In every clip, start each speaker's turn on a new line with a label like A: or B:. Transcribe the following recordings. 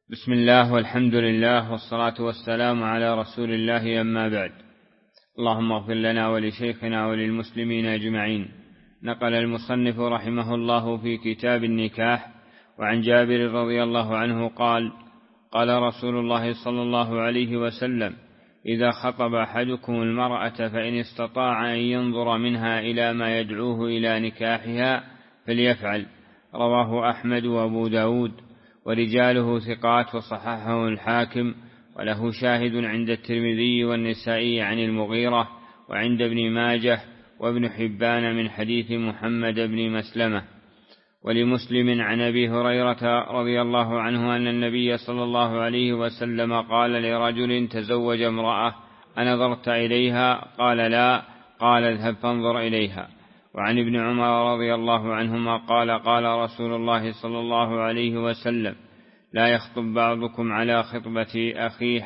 A: بسم الله والحمد لله والصلاة والسلام على رسول الله، أما بعد. اللهم اغفر لنا ولشيخنا وللمسلمين أجمعين. نقل المصنف رحمه الله في كتاب النكاح وعن جابر رضي الله عنه قال: قال رسول الله صلى الله عليه وسلم: إذا خطب أحدكم المرأة فإن استطاع أن ينظر منها إلى ما يدعوه إلى نكاحها فليفعل. رواه أحمد وأبو داود ورجاله ثقات وصححه الحاكم، وله شاهد عند الترمذي والنسائي عن المغيرة وعند ابن ماجه وابن حبان من حديث محمد بن مسلمة. ولمسلم عن أبي هريرة رضي الله عنه أن النبي صلى الله عليه وسلم قال لرجل تزوج امرأة: أنظرت إليها؟ قال: لا. قال: اذهب فانظر إليها. وعن ابن عمر رضي الله عنهما قال: قال رسول الله صلى الله عليه وسلم: لا يخطب بعضكم على خطبة أخيه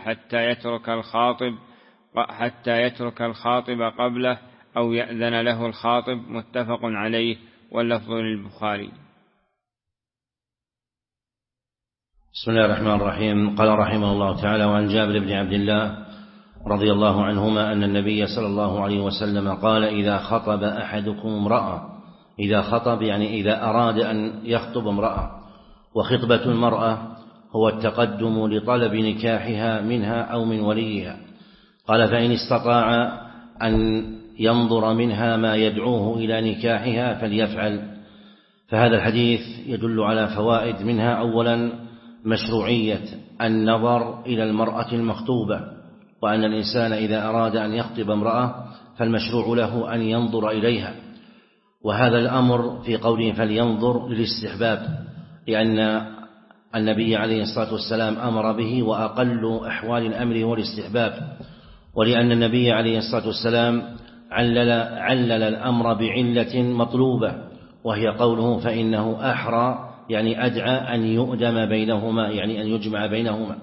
A: حتى يترك الخاطب قبله أو يأذن له الخاطب. متفق عليه، واللفظ للبخاري.
B: بسم الله الرحمن الرحيم. قال رحمه الله تعالى: وعن جابر بن عبد الله رضي الله عنهما أن النبي صلى الله عليه وسلم قال: إذا خطب أحدكم امرأة، إذا خطب يعني إذا أراد أن يخطب امرأة، وخطبة المرأة هو التقدم لطلب نكاحها منها أو من وليها. قال: فإن استطاع أن ينظر منها ما يدعوه إلى نكاحها فليفعل. فهذا الحديث يدل على فوائد، منها أولا مشروعية النظر إلى المرأة المخطوبة، وأن الإنسان إذا أراد أن يخطب امرأة فالمشروع له أن ينظر إليها. وهذا الأمر في قوله فلينظر للاستحباب، لأن النبي عليه الصلاة والسلام أمر به، وأقل أحوال الأمر هو الاستحباب، ولأن النبي عليه الصلاة والسلام علل الأمر بعلة مطلوبة، وهي قوله فإنه أحرى، يعني أدعى أن يؤدم بينهما، يعني أن يجمع بينهما.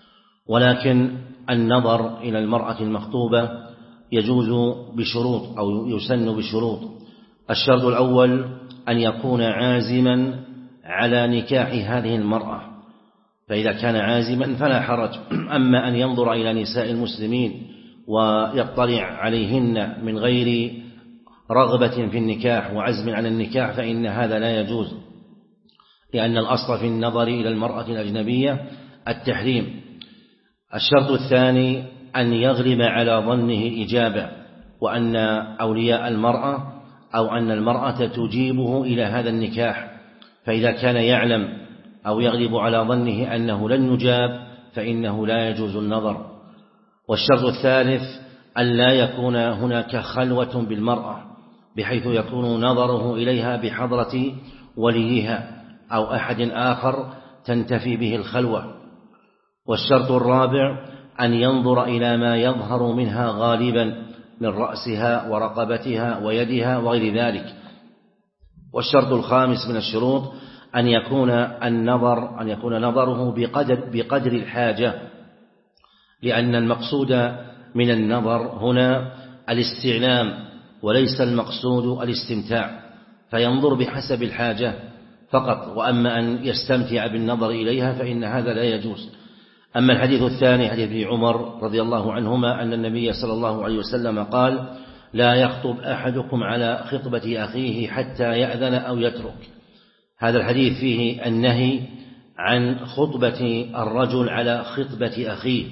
B: ولكن النظر إلى المرأة المخطوبة يجوز بشروط أو يسن بشروط. الشرط الأول أن يكون عازما على نكاح هذه المرأة، فإذا كان عازما فلا حرج. أما أن ينظر إلى نساء المسلمين ويطلع عليهن من غير رغبة في النكاح وعزم على النكاح فإن هذا لا يجوز، لأن الأصل في النظر إلى المرأة الأجنبية التحريم. الشرط الثاني أن يغلب على ظنه إجابة، وأن أولياء المرأة أو أن المرأة تجيبه إلى هذا النكاح، فإذا كان يعلم أو يغلب على ظنه أنه لن يجاب فإنه لا يجوز النظر. والشرط الثالث أن لا يكون هناك خلوة بالمرأة بحيث يكون نظره إليها بحضرة وليها أو أحد آخر تنتفي به الخلوة. والشرط الرابع أن ينظر إلى ما يظهر منها غالبا من رأسها ورقبتها ويدها وغير ذلك. والشرط الخامس من الشروط أن يكون نظره بقدر الحاجة، لأن المقصود من النظر هنا الاستعلام وليس المقصود الاستمتاع، فينظر بحسب الحاجة فقط. وأما أن يستمتع بالنظر إليها فإن هذا لا يجوز. أما الحديث الثاني حديث ابن عمر رضي الله عنهما أن النبي صلى الله عليه وسلم قال: لا يخطب أحدكم على خطبة أخيه حتى يأذن أو يترك. هذا الحديث فيه النهي عن خطبة الرجل على خطبة أخيه،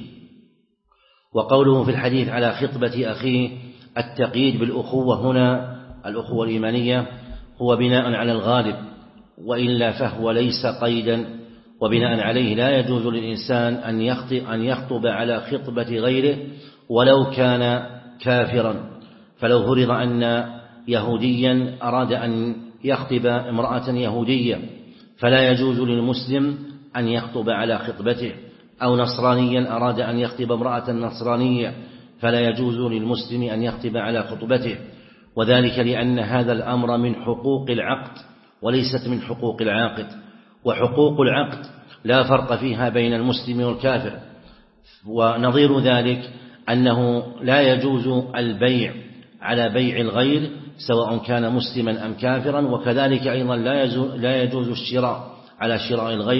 B: وقوله في الحديث على خطبة أخيه التقييد بالأخوة هنا الأخوة الإيمانية هو بناء على الغالب، وإلا فهو ليس قيدا، وبناء عليه لا يجوز للإنسان أن يخطب على خطبة غيره ولو كان كافرا. فلو فرض أن يهوديا أراد أن يخطب امرأة يهودية فلا يجوز للمسلم أن يخطب على خطبته، أو نصرانيا أراد أن يخطب امرأة نصرانية فلا يجوز للمسلم أن يخطب على خطبته، وذلك لأن هذا الأمر من حقوق العقد وليست من حقوق العاقد. وحقوق العقد لا فرق فيها بين المسلم والكافر. ونظير ذلك أنه لا يجوز البيع على بيع الغير سواء كان مسلما أم كافرا، وكذلك أيضا لا يجوز الشراء على شراء الغير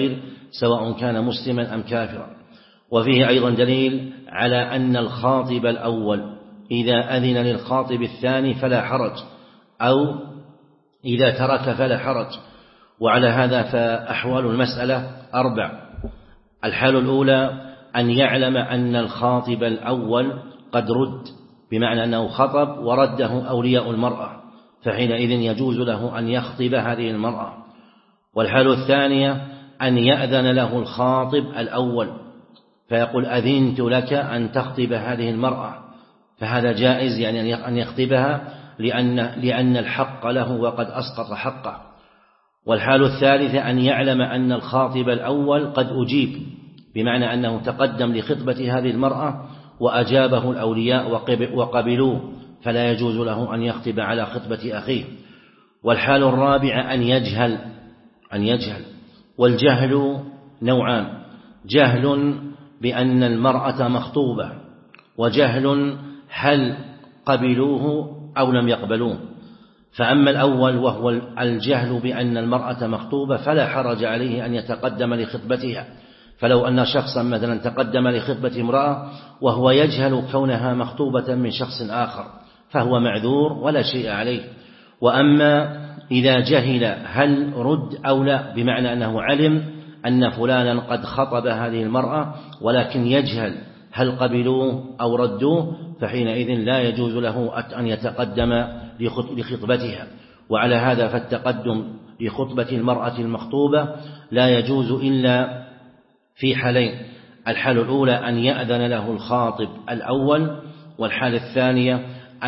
B: سواء كان مسلما أم كافرا. وفيه أيضا دليل على أن الخاطب الأول إذا أذن للخاطب الثاني فلا حرج، أو إذا ترك فلا حرج. وعلى هذا فأحوال المسألة 4. الحال الأولى أن يعلم أن الخاطب الأول قد رد، بمعنى أنه خطب ورده أولياء المرأة، فحينئذ يجوز له أن يخطب هذه المرأة. والحال الثانية أن يأذن له الخاطب الأول فيقول أذنت لك أن تخطب هذه المرأة، فهذا جائز، يعني أن يخطبها لأن الحق له وقد أسقط حقه. والحال الثالثة أن يعلم أن الخاطب الأول قد أجيب، بمعنى أنه تقدم لخطبة هذه المرأة وأجابه الأولياء وقبلوه، فلا يجوز له أن يخطب على خطبة أخيه. والحال الرابعة أن يجهل، والجهل نوعان: جهل بأن المرأة مخطوبة، وجهل هل قبلوه أو لم يقبلوه. فأما الأول وهو الجهل بأن المرأة مخطوبة فلا حرج عليه أن يتقدم لخطبتها، فلو أن شخصا مثلا تقدم لخطبة امرأة وهو يجهل كونها مخطوبة من شخص آخر فهو معذور ولا شيء عليه. وأما إذا جهل هل رد أو لا، بمعنى أنه علم أن فلانا قد خطب هذه المرأة ولكن يجهل هل قبلوه أو ردوه، فحينئذ لا يجوز له أن يتقدم لخطبتها. وعلى هذا فالتقدم لخطبة المرأة المخطوبة لا يجوز إلا في حالين: الحال الأولى أن يأذن له الخاطب الأول، والحال الثانية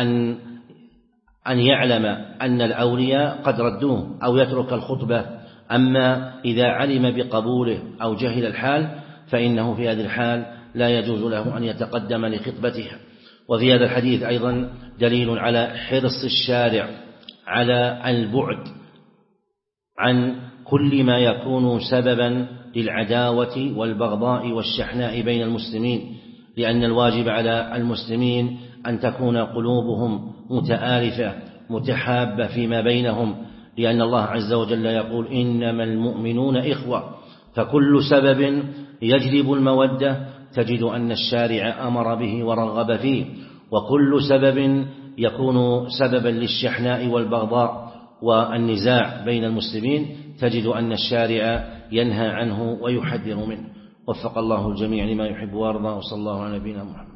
B: أن يعلم أن الأولياء قد ردوه أو يترك الخطبة. أما إذا علم بقبوله أو جهل الحال فإنه في هذه الحال لا يجوز له أن يتقدم لخطبتها. وفي هذا الحديث أيضا دليل على حرص الشارع على البعد عن كل ما يكون سببا للعداوة والبغضاء والشحناء بين المسلمين، لأن الواجب على المسلمين أن تكون قلوبهم متآلفة متحابة فيما بينهم، لأن الله عز وجل يقول إنما المؤمنون إخوة، فكل سبب يجلب المودة تجد أن الشارع أمر به ورغب فيه، وكل سبب يكون سببا للشحناء والبغضاء والنزاع بين المسلمين تجد أن الشارع ينهى عنه ويحذر منه. وفق الله الجميع لما يحب ويرضى، وصلى الله على نبينا محمد.